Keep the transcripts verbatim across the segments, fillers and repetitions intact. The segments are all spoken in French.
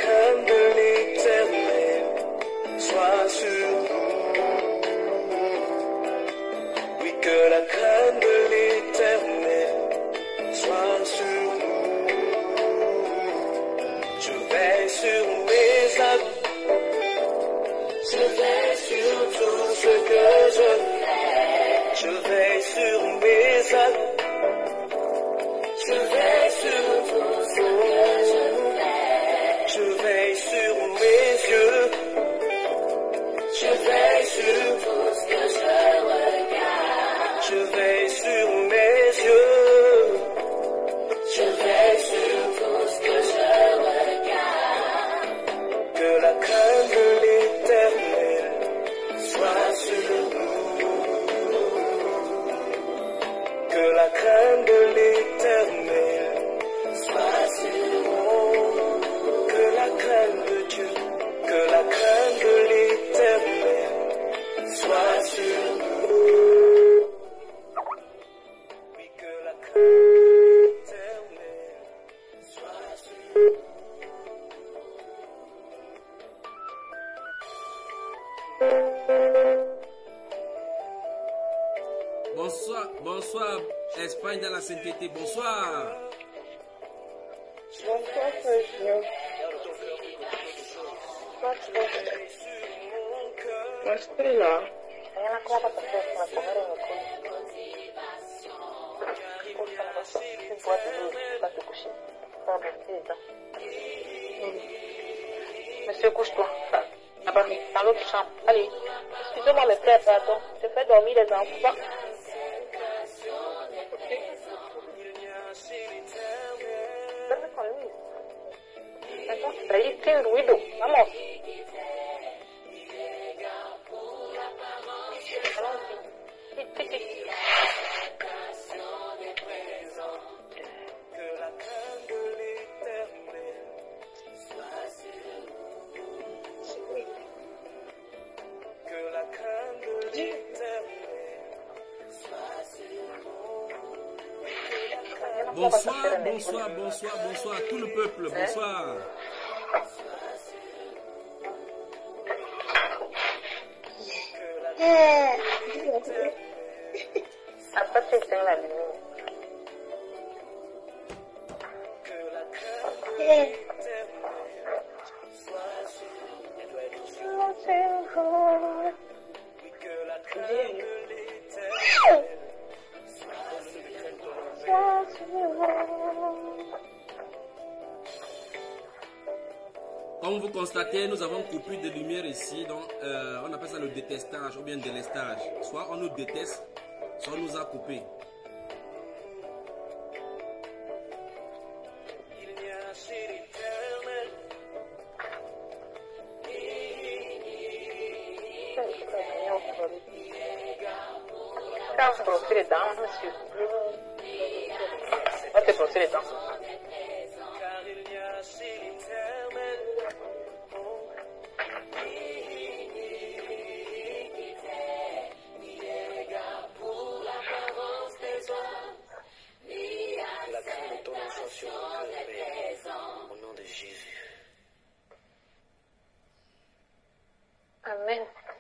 crainte de l'Éternel soit sur nous. Oui, que la crainte de l'Éternel soit sur nous. Je veille sur mes actes, je veille sur tout ce que je fais. Je veille sur mes actes, je veille sur tout ce que je fais. Je veille sur mes yeux, je veille sur tout ce que je regarde. Je veille sur mes yeux, je veille sur tout ce que je regarde. Que la crainte de l'Éternel soit sur nous. Que la crainte de l'Éternel soit sur nous. Que la crainte de Dieu, que la crainte de l'Éternel soit sur nous. Oui, que la crainte de l'Éternel soit sur nous. Bonsoir, bonsoir, Espagne dans la sainteté, bonsoir. Bonsoir, Sergio. Moi, estoy là. Monsieur, couche-toi. Là-bas, dans l'autre chambre. Allez. Excusez-moi, mes frères, pardon. Je fais dormir les enfants. Dame conmigo. Entonces, ahí tiene ruido. Vamos. Bonsoir, bonsoir, bonsoir, bonsoir, tout le peuple, bonsoir. Après, tu éteins la lumière. Comme vous constatez, nous avons coupé de lumière ici, donc euh, on appelle ça le détestage ou bien délestage. Soit on nous déteste, soit on nous a coupé. Quand vous brossez les dents, monsieur. On te brosser les dents. Au nom de Jésus. Amen.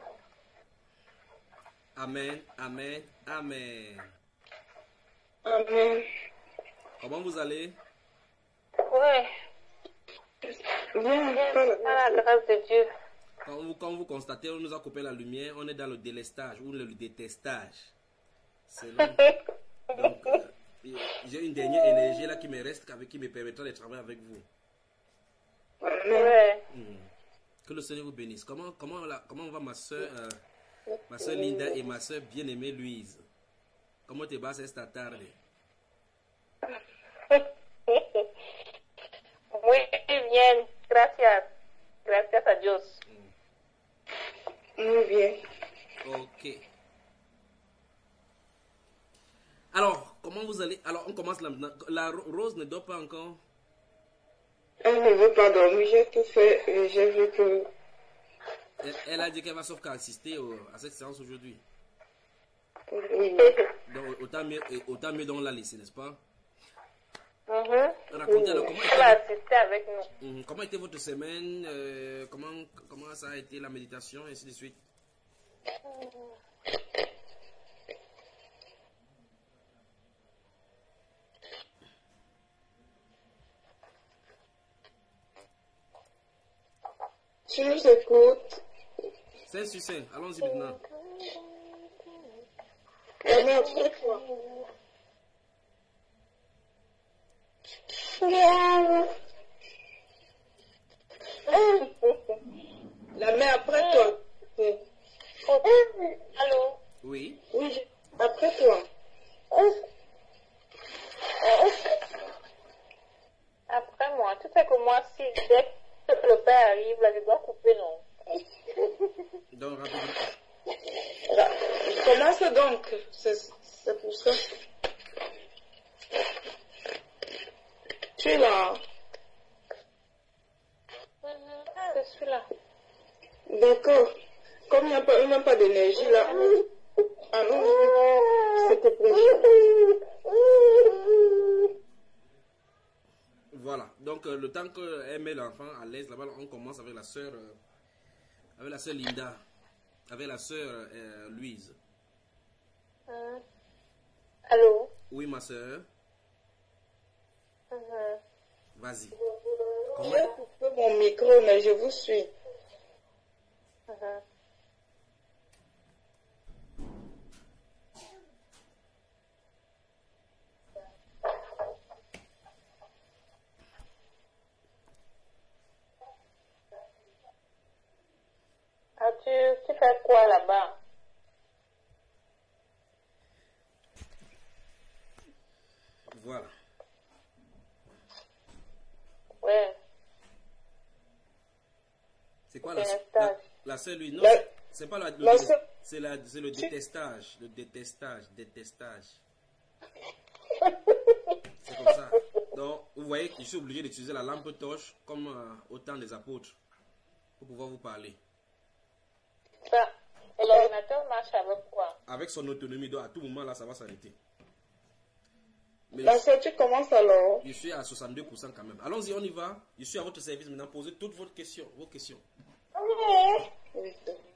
Amen, amen, amen. Amen. Comment vous allez? Ouais. Bien, Par la grâce de Dieu. Quand vous, quand vous constatez, on nous a coupé la lumière, on est dans le délestage ou le détestage. C'est long. Donc, euh, j'ai une dernière énergie là qui me reste, avec qui me permettra de travailler avec vous. Ouais. Mm. Que le Seigneur vous bénisse. Comment, comment, la, comment va ma soeur, euh, ma soeur Linda et ma soeur bien-aimée Louise? Comment te vas esta tarde? Muy bien, gracias. Gracias a Dios. muy bien. Ok. Alors, comment vous allez? Alors, on commence là maintenant. La Rose ne dort pas encore? Elle ne veut pas dormir, j'ai tout fait et j'ai vu que... Elle, elle a dit qu'elle va sauf qu'à assister au- à cette séance aujourd'hui. Oui. Donc, autant mieux, autant mieux donc la laisser, n'est-ce pas? Mhm. Racontez alors comment Elle va était, assister avec nous. hum, comment était votre semaine, euh, comment, comment ça a été la méditation, et ainsi de suite. Tu nous écoutes. cinq sur cinq, allons-y maintenant. La main après toi. La main après toi. Allô? Oui. Oui, je- après toi. Après moi, tu sais que moi, si dès que le père arrive, là, je dois couper, non? Donc, rapidement. Là, commence donc. C'est c'est pour ça. Tu es là. Je suis là. D'accord. Comme il n'y a pas, même pas d'énergie là. Allons-y. S'il te plaît. Voilà. Donc, euh, le temps qu'elle met l'enfant à l'aise, là-bas, on commence avec la sœur, euh, avec la sœur Linda, avec la sœur euh, Louise. Mhm. Allô? Oui, ma sœur. Mhm. Vas-y. J'ai coupé mon micro, mais je vous suis. Mhm. Ah, tu, tu fais quoi là-bas? Voilà. Ouais. C'est quoi C'est la, un la, stage. la sœur Louise? Non, La- c'est- c'est pas la, le, la dé- sœur- c'est la, c'est le détestage, le détestage, détestage. C'est comme ça. Donc, vous voyez que je suis obligé d'utiliser la lampe torche comme euh, au temps des apôtres pour pouvoir vous parler. Ça. Et l'ordinateur marche avec quoi? Avec son autonomie, donc à tout moment là, ça va s'arrêter. Mais La je, sœur, tu commences alors. je suis à soixante-deux pour cent quand même. Allons-y, on y va. Je suis à votre service maintenant. Posez toutes vos questions. Vos questions. Oui.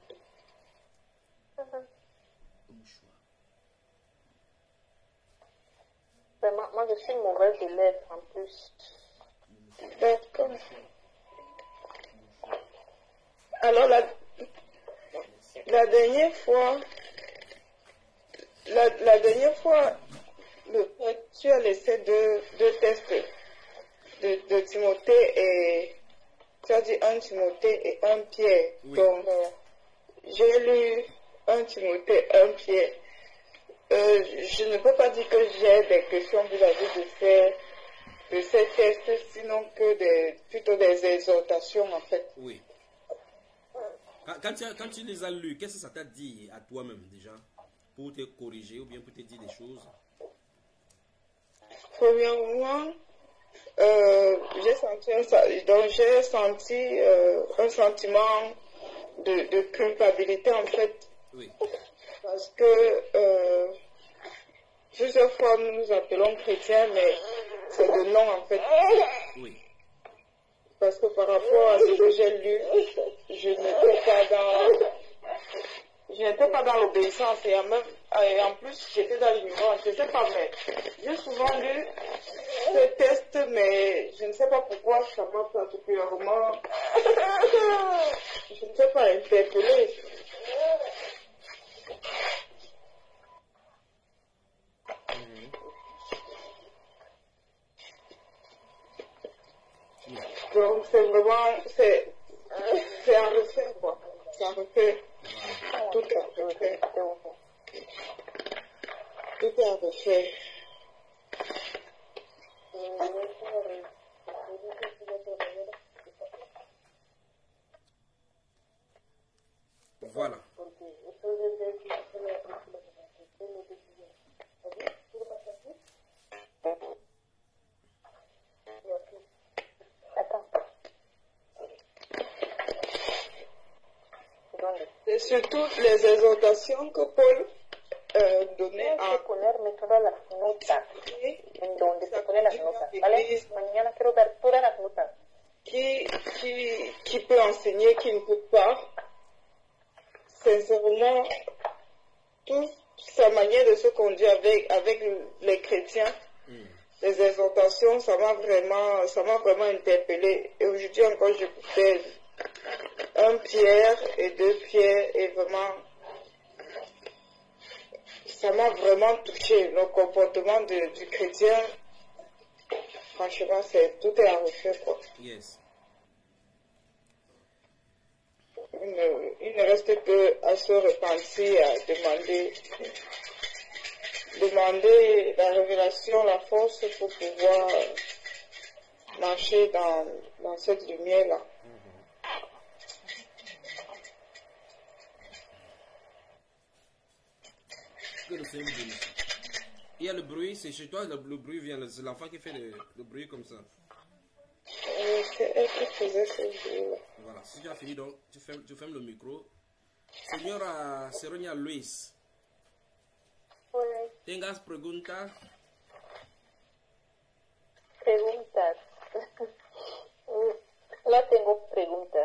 Vraiment, moi, je suis une mauvaise élève en plus. D'accord. Alors, la, la dernière fois, la, la dernière fois, le, tu as laissé deux, deux tests de, de Timothée et tu as dit un Timothée et un Pierre. Oui. Donc, euh, j'ai lu un Timothée, un Pierre. Euh, je ne peux pas dire que j'ai des questions vis-à-vis de ces, de ces tests, sinon que des, plutôt des exhortations en fait. Oui. Quand, quand tu, as- quand tu les as lus, qu'est-ce que ça t'a dit à toi-même déjà? Pour te corriger ou bien pour te dire des choses? Premièrement, euh, j'ai senti, un, sa- donc j'ai senti euh, un sentiment de, de culpabilité en fait, Oui. parce que euh, plusieurs fois nous nous appelons chrétiens, mais c'est de nom en fait. Oui. Parce que par rapport à ce que j'ai lu, je n'étais pas dans, je n'étais pas dans l'obéissance et en, même, et en plus j'étais dans l'ignorance. Je ne sais pas, mais j'ai souvent lu ce test, mais je ne sais pas pourquoi ça m'a particulièrement, je ne sais pas, interpellé. Donc c'est vraiment, c'est, c'est un refait quoi. C'est un refait. Tout est un refait. Tout est un refait. Voilà. Attends. C'est surtout les exhortations que Paul euh, donné Tienes en que ponerme todas las notas en donde se ponen las notas, ¿vale? Église Mañana quiero ver todas las notas. qui, qui, qui peut enseigner, qui ne peut pas. Sincèrement, toute sa manière de se conduire avec, avec les chrétiens, Mm. les exhortations, ça m'a vraiment, ça m'a vraiment interpellé. Et aujourd'hui encore, je fais un Pierre et deux Pierre et vraiment, ça m'a vraiment touché. Le comportement de, du chrétien, franchement, c'est, tout est à refaire, quoi. Yes. Il ne, il ne reste que à se repentir, à demander, demander la révélation, la force pour pouvoir marcher dans, dans cette lumière-là. Que le Seigneur vous bénisse. Il y a le bruit, c'est chez toi, le, le bruit vient, c'est l'enfant qui fait le, le bruit comme ça. Et c'est elle qui faisait ce bruit-là. Voilà, si tu as fini, donc tu fermes, tu fermes le micro. Señora Seronia Luis, Hola, tengas preguntas. preguntas. Là, tengo preguntas.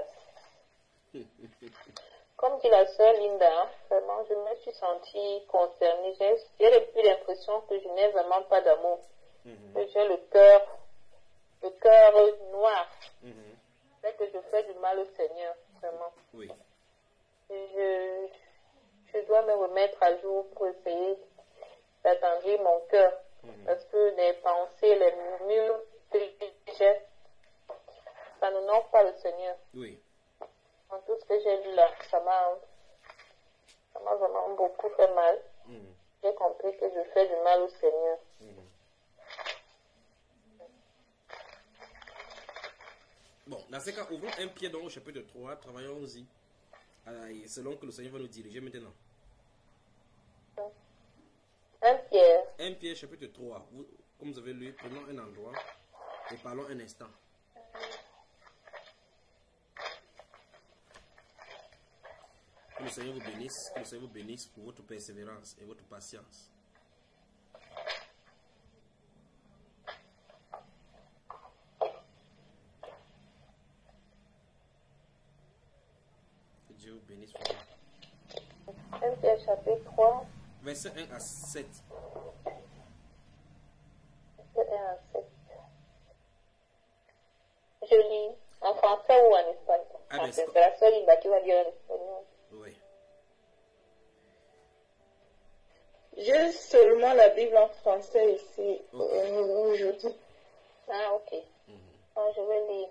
Comme dit la sœur Linda, hein, vraiment, je me suis sentie concernée. J'ai j'ai depuis l'impression que je n'ai vraiment pas d'amour. Mhm. Que j'ai le cœur, le cœur noir. Mhm. C'est que je fais du mal au Seigneur, vraiment. Oui. Et je, je dois me remettre à jour pour essayer d'attendrir mon cœur. Mhm. Parce que les pensées, les murmures que j'ai, ça n'honore pas le Seigneur. Oui. Dans tout ce que j'ai lu là, ça m'a, ça m'a vraiment beaucoup fait mal. Mhm. J'ai compris que je fais du mal au Seigneur. Mhm. Bon, dans ce cas, ouvrons un pied dans le chapitre trois, travaillons-y. Euh, et selon que le Seigneur va nous diriger maintenant. Un Pierre, Un pied, chapitre trois. Vous, comme vous avez lu, prenons un endroit et parlons un instant. Que le Seigneur vous bénisse, que le Seigneur vous bénisse pour votre persévérance et votre patience. Que Dieu vous bénisse. un Pierre chapitre trois, Verset un à sept. verset un à sept. Je lis en français ou en espagnol. Ah, ben, Français, c'est- c'est la seule Linda qui va dire en espagnol. Oui. J'ai seulement la Bible en français ici Ok. euh, aujourd'hui. Ah, ok. Mhm. Alors, je vais lire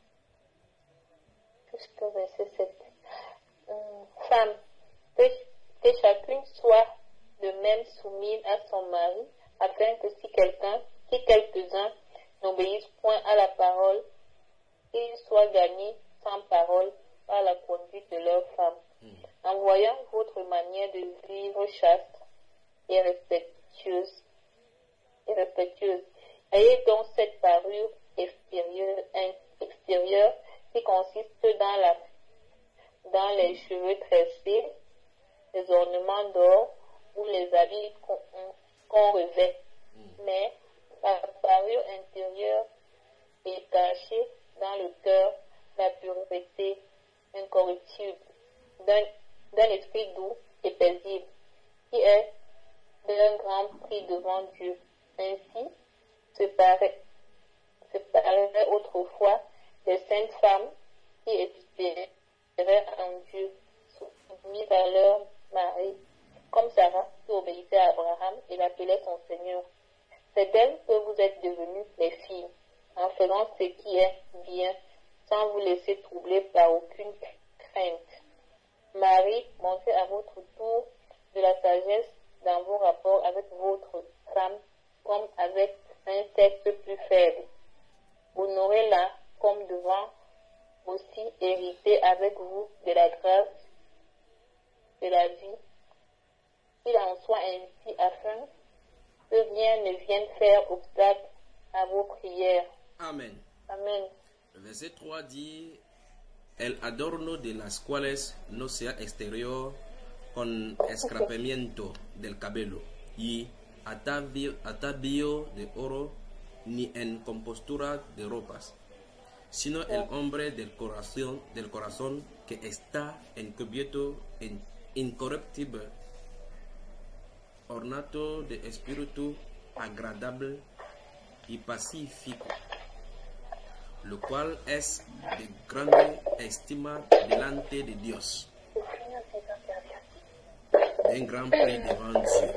jusqu'au verset sept. Hum, Femme, que, que chacune soit de même soumise à son mari, afin que si quelqu'un, si quelques-uns n'obéissent point à la parole, ils soient gagnés sans parole par la conduite de leur femme, Mhm. en voyant votre manière de vivre chaste et respectueuse. Et respectueuse. Ayez donc cette parure extérieure, in- extérieure qui consiste dans, la, dans les cheveux tressés, les ornements d'or ou les habits qu'on qu'on revêt. Mais la parure intérieure est cachée dans le cœur, la pureté incorruptible d'un d'un esprit doux et paisible, qui est d'un grand prix devant Dieu. Ainsi se paraît, se paraît autrefois des saintes femmes qui espéraient en Dieu, soumises à leur mari, comme Sarah qui obéissait à Abraham et l'appelait son Seigneur. C'est d'elle que vous êtes devenues les filles, en faisant ce qui est bien, sans vous laisser troubler par aucune crainte. Marie, montrez à votre tour de la sagesse dans vos rapports avec votre femme, comme avec un sexe plus faible. Honorez-la comme devant aussi hériter avec vous de la grâce de la vie. Il en soit ainsi afin que rien ne vienne faire obstacle à vos prières. Amen. Amen. Le verset trois dit: El adorno de las cuales no sea exterior, con escrapamiento del cabello y atavio, atavio de oro, ni en compostura de ropas, sino el hombre del corazón, del corazón que está encubierto en incorruptible, ornato de espíritu agradable y pacífico, lo cual es de grande estima delante de Dios, un grand prix devant Dieu.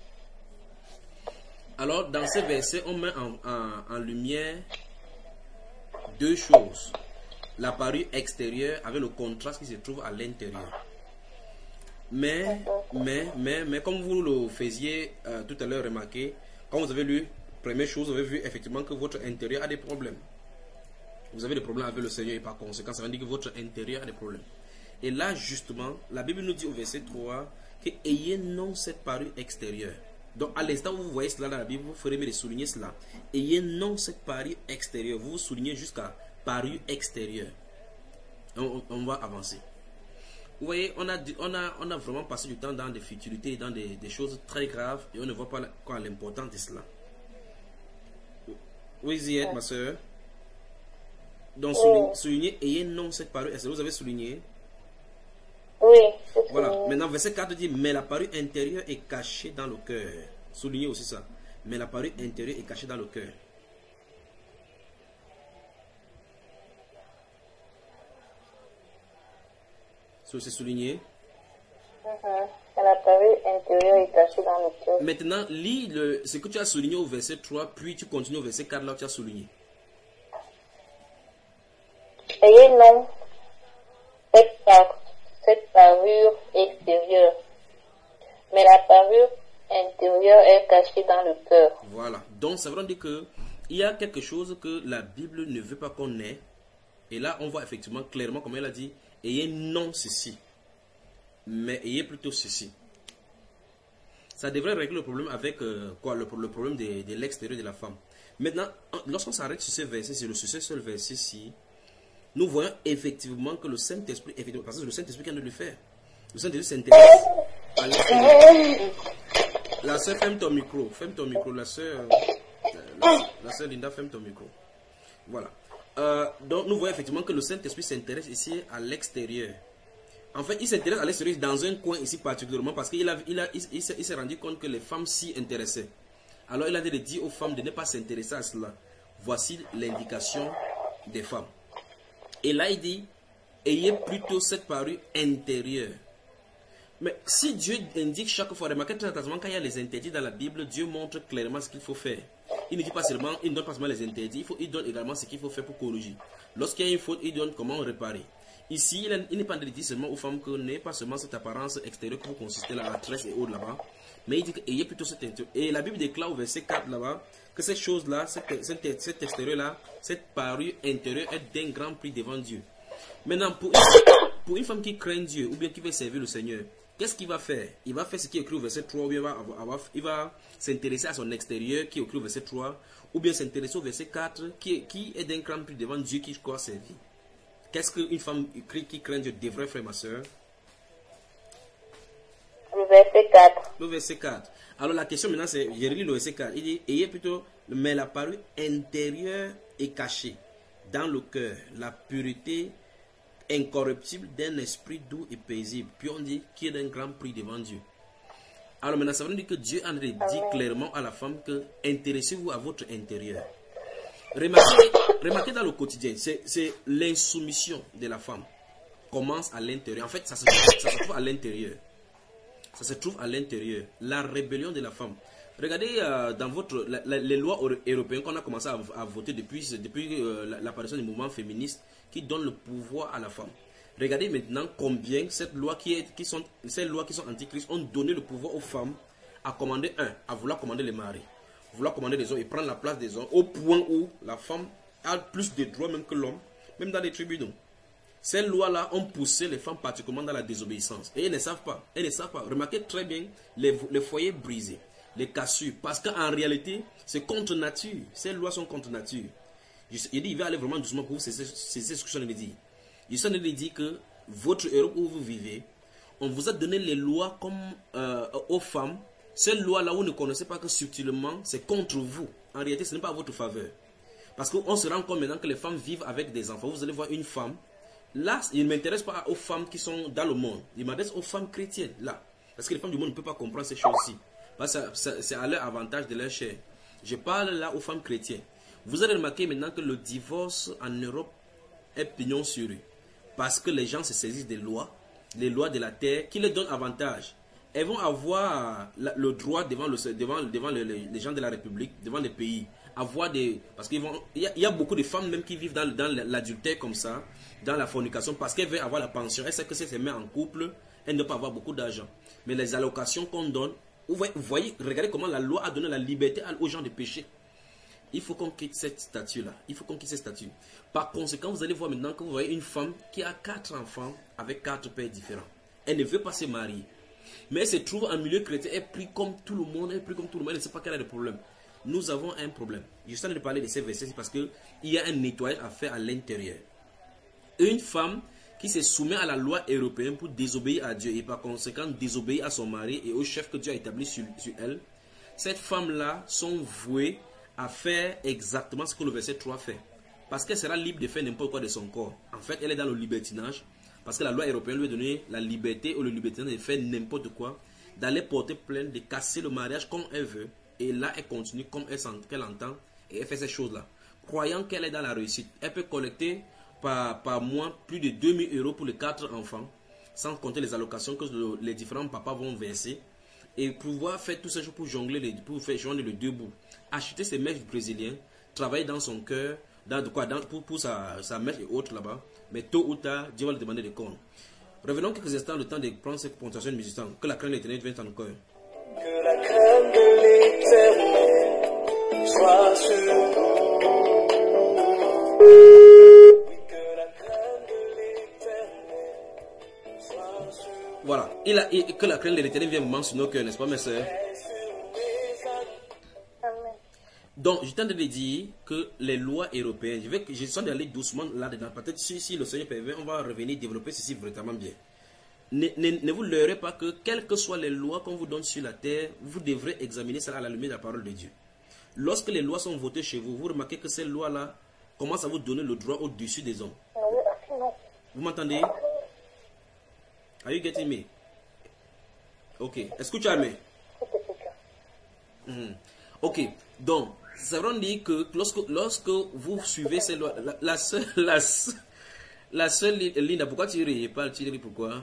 Alors, dans ce verset, on met en, en, en lumière deux choses. La parure extérieure avec le contraste qui se trouve à l'intérieur. Mais, mais, mais, mais, comme vous le faisiez euh, tout à l'heure remarquer, quand vous avez lu, première chose, vous avez vu effectivement que votre intérieur a des problèmes. Vous avez des problèmes avec le Seigneur et par conséquent, ça veut dire que votre intérieur a des problèmes. Et là, justement, la Bible nous dit au verset trois que ayez non cette parure extérieure. Donc, à l'instant où vous voyez cela dans la Bible, vous ferez mieux de souligner cela. Ayez non cette parure extérieure. Vous vous soulignez jusqu'à parure extérieure. On, on va avancer. Vous voyez, on a, on, a, on a vraiment passé du temps dans des futilités, dans des, des choses très graves, et on ne voit pas quoi l'important de cela. Où y êtes, ma soeur? Donc, soulignez, soulignez, ayez non cette parure extérieure. Vous avez souligné? Oui. Voilà. Maintenant, verset quatre dit, mais la parure intérieure est cachée dans le cœur. Soulignez aussi ça. Mais la parure intérieure est cachée dans le cœur. C'est souligné. Uh-huh. La parure intérieure est cachée dans le cœur. Maintenant, lis le, ce que tu as souligné au verset trois, puis tu continues au verset quatre, là où tu as souligné. Ayez non cette, par, cette parure extérieure, mais la parure intérieure est cachée dans le cœur. Voilà. Donc, ça veut dire que il y a quelque chose que la Bible ne veut pas qu'on ait. Et là, on voit effectivement clairement, comme elle a dit, ayez non ceci, mais ayez plutôt ceci. Ça devrait régler le problème avec euh, quoi, le, le problème de, de l'extérieur de la femme. Maintenant, lorsqu'on s'arrête sur ce verset, sur, le, sur ce seul verset-ci, nous voyons effectivement que le Saint-Esprit, effectivement, parce que c'est le Saint-Esprit qui vient de le faire. Le Saint-Esprit s'intéresse à l'extérieur. La sœur, ferme ton micro, ferme ton micro, la sœur, la, la sœur Linda, ferme ton micro. Voilà. Euh, donc nous voyons effectivement que le Saint-Esprit s'intéresse ici à l'extérieur. En fait, il s'intéresse à l'extérieur dans un coin ici particulièrement parce qu'il a, il a, il, il s'est rendu compte que les femmes s'y intéressaient. Alors il a dit aux femmes de ne pas s'intéresser à cela. Voici l'indication des femmes. Et là il dit, ayez plutôt cette parure intérieure. Mais si Dieu indique chaque fois, remarquez très attentivement, quand il y a les interdits dans la Bible, Dieu montre clairement ce qu'il faut faire. Il ne dit pas seulement, il ne donne pas seulement les interdits, il, faut, il donne également ce qu'il faut faire pour corriger. Lorsqu'il y a une faute, il donne comment réparer. Ici, il, il n'est pas en train de dire seulement aux femmes que n'est pas seulement cette apparence extérieure qui vous consiste là, la tresse et autres là-bas, mais il dit qu'il y a plutôt cette intérieur. Et la Bible déclare au verset quatre là-bas que cette chose-là, cette, cette, cet extérieur-là, cette parure intérieure est d'un grand prix devant Dieu. Maintenant, pour une, pour une femme qui craint Dieu ou bien qui veut servir le Seigneur, qu'est-ce qu'il va faire? Il va faire ce qui est écrit au verset trois, ou bien il va, avoir, il va s'intéresser à son extérieur qui est écrit au verset trois, ou bien s'intéresser au verset quatre qui est, qui est d'un grand prix devant Dieu qui croit servir. Qu'est-ce qu'une femme qui craint Dieu devrait faire, ma soeur? Le verset quatre. Le verset quatre. Alors la question maintenant c'est, j'ai relis le verset quatre, il dit, ayez plutôt, mais la parure intérieure est cachée dans le cœur, la pureté incorruptible d'un esprit doux et paisible. Puis on dit qui est d'un grand prix devant Dieu. Alors maintenant ça veut dire que Dieu en dit clairement à la femme que intéressez-vous à votre intérieur. Remarquez, remarquez dans le quotidien, c'est l'insoumission de la femme commence à l'intérieur. En fait ça se, ça se trouve à l'intérieur. Ça se trouve à l'intérieur. La rébellion de la femme. Regardez euh, dans votre, la, la, les lois européennes qu'on a commencé à, à voter depuis, depuis euh, l'apparition du mouvement féministe qui donne le pouvoir à la femme. Regardez maintenant combien cette loi qui est, qui sont, ces lois qui sont antichrist ont donné le pouvoir aux femmes à commander un, à vouloir commander les maris, vouloir commander les hommes et prendre la place des hommes au point où la femme a plus de droits même que l'homme, même dans les tribunaux. Ces lois-là ont poussé les femmes particulièrement dans la désobéissance. Et elles ne savent pas. Elles ne savent pas. Remarquez très bien les, les foyers brisés, les cassures. Parce qu'en réalité, c'est contre nature. Ces lois sont contre nature. Il dit, il va aller vraiment doucement pour vous. C'est ce que je suis en train de dire. Je suis en train de dire que votre Europe où vous vivez, on vous a donné les lois comme euh, aux femmes. Ces lois-là, vous ne connaissez pas que subtilement, c'est contre vous. En réalité, ce n'est pas à votre faveur. Parce qu'on se rend compte maintenant que les femmes vivent avec des enfants. Vous allez voir une femme. Là, il ne m'intéresse pas aux femmes qui sont dans le monde. Il m'adresse aux femmes chrétiennes, là. Parce que les femmes du monde ne peuvent pas comprendre ces choses-ci. Parce que c'est à leur avantage de leur chair. Je parle là aux femmes chrétiennes. Vous allez remarquer maintenant que le divorce en Europe est pignon sur rue. Parce que les gens se saisissent des lois, les lois de la terre, qui leur donnent avantage. Elles vont avoir le droit devant, le, devant, devant le, les gens de la République, devant les pays. Avoir des, parce qu'il y, y a beaucoup de femmes même qui vivent dans, dans l'adultère comme ça, dans la fornication, parce qu'elles veulent avoir la pension. Elles savent que si elles se mettent en couple, elles ne peuvent pas avoir beaucoup d'argent. Mais les allocations qu'on donne, vous voyez, regardez comment la loi a donné la liberté aux gens de pécher. Il faut qu'on quitte cette statue-là. Il faut qu'on quitte cette statue. Par conséquent, vous allez voir maintenant que vous voyez une femme qui a quatre enfants avec quatre pères différents. Elle ne veut pas se marier. Mais elle se trouve en milieu chrétien. Elle prie comme tout le monde. Elle prie comme tout le monde. Elle ne sait pas quel est le problème. Nous avons un problème. Je suis en train de parler de ces versets parce qu'il y a un nettoyage à faire à l'intérieur. Une femme qui se soumet à la loi européenne pour désobéir à Dieu et par conséquent désobéir à son mari et au chef que Dieu a établi sur, sur elle. Cette femme-là sont vouées à faire exactement ce que le verset trois fait. Parce qu'elle sera libre de faire n'importe quoi de son corps. En fait, elle est dans le libertinage. Parce que la loi européenne lui a donné la liberté ou le libertinage de faire n'importe quoi. D'aller porter plainte, de casser le mariage comme elle veut. Et là, elle continue comme elle, qu'elle entend. Et elle fait ces choses-là. Croyant qu'elle est dans la réussite. Elle peut collecter par, par mois plus de deux mille euros pour les quatre enfants. Sans compter les allocations que le, les différents papas vont verser. Et pouvoir faire tout ça pour jongler, les, pour faire joindre les deux bouts. Acheter ses mèches brésiliens, travailler dans son cœur, dans, quoi, dans, pour, pour sa, sa mèche et autres là-bas. Mais tôt ou tard, Dieu va lui demander des comptes. Revenons quelques instants, le temps de prendre cette pontation de musiciens. Que la crainte de l'éternel vienne encore. Que la crainte de l'éternel soit sur nous. Oui, que la crainte de l'éternel soit sur nous. Voilà. Il a, il, que la crainte de l'éternel vienne vraiment sur nos cœurs, n'est-ce pas, mes sœurs? Donc, je t'en de dire que les lois européennes, je vais, je suis d'aller doucement là-dedans. Peut-être si, si le Seigneur permet, on va revenir développer ceci vraiment bien. Ne, ne, ne vous leurrez pas que, quelles que soient les lois qu'on vous donne sur la terre, vous devrez examiner cela à la lumière de la parole de Dieu. Lorsque les lois sont votées chez vous, vous remarquez que ces lois-là commencent à vous donner le droit au-dessus des hommes. Vous m'entendez? Are you getting me? Ok. Est-ce que tu as aimé? Mm. Ok. Donc, ça veut dire que lorsque, lorsque vous suivez ces lois, la, la seule, la, la seule ligne, pourquoi tu ris pas, tu ris pourquoi?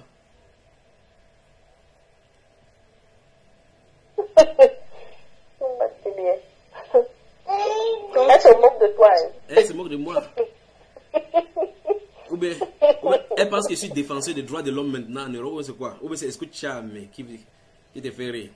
C'est bien. Elle se moque de toi. Hein. Elle se moque de moi. Ou bien, ou bien, elle pense que je suis défenseur des droits de l'homme maintenant en Europe, ou c'est quoi? Ou bien c'est est-ce que tu as aimé qui, qui te fait rire?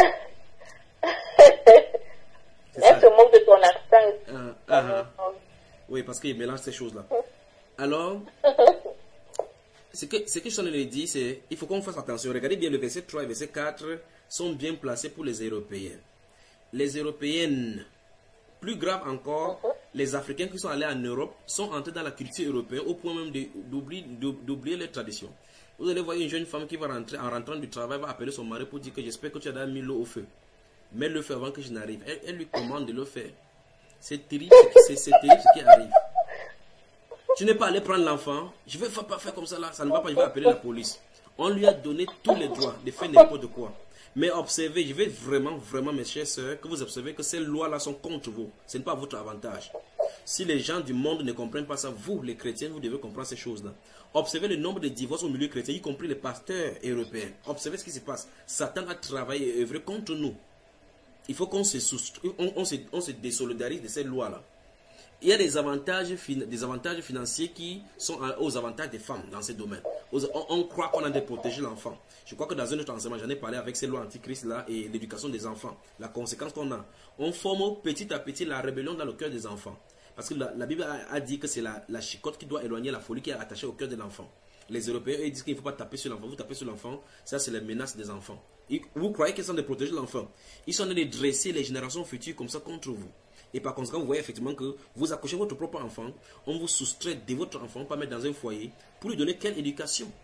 Elle se moque de ton accent. Uh, uh -huh. Oui, parce qu'il mélange ces choses-là. Alors, ce que, ce que je suis en train de dire, c'est il faut qu'on fasse attention. Regardez bien, le verset trois et le verset quatre sont bien placés pour les Européens. Les Européennes, plus grave encore, les Africains qui sont allés en Europe sont entrés dans la culture européenne au point même d'oublier les traditions. Vous allez voir une jeune femme qui va rentrer, en rentrant du travail, va appeler son mari pour dire que j'espère que tu as mis l'eau au feu. Mets le feu avant que je n'arrive. Elle, elle lui commande de le faire. C'est terrible, c'est terrible ce qui arrive. Tu n'es pas allé prendre l'enfant. Je ne vais pas faire comme ça là. Ça ne va pas, je vais appeler la police. On lui a donné tous les droits de faire n'importe quoi. Mais observez, je vais vraiment, vraiment, mes chers sœurs, que vous observez que ces lois-là sont contre vous. Ce n'est pas votre avantage. Si les gens du monde ne comprennent pas ça, vous, les chrétiens, vous devez comprendre ces choses-là. Observez le nombre de divorces au milieu chrétien, y compris les pasteurs européens. Observez ce qui se passe. Satan a travaillé et œuvré contre nous. Il faut qu'on se, on, on se, on se désolidarise de ces lois-là. Il y a des avantages, des avantages financiers qui sont aux avantages des femmes dans ces domaines. On, on croit qu'on a de protéger l'enfant. Je crois que dans un autre enseignement, j'en ai parlé avec ces lois antichrist-là et l'éducation des enfants. La conséquence qu'on a, on forme petit à petit la rébellion dans le cœur des enfants. Parce que la, la Bible a, a dit que c'est la, la chicotte qui doit éloigner la folie qui est attachée au cœur de l'enfant. Les Européens, eux, ils disent qu'il ne faut pas taper sur l'enfant. Vous tapez sur l'enfant, ça c'est les menaces des enfants. Ils, vous croyez qu'ils sont de protéger l'enfant. Ils sont en train de dresser les générations futures comme ça contre vous. Et par conséquent, vous voyez effectivement que vous accouchez votre propre enfant, on vous soustrait de votre enfant, pas mettre dans un foyer, pour lui donner quelle éducation?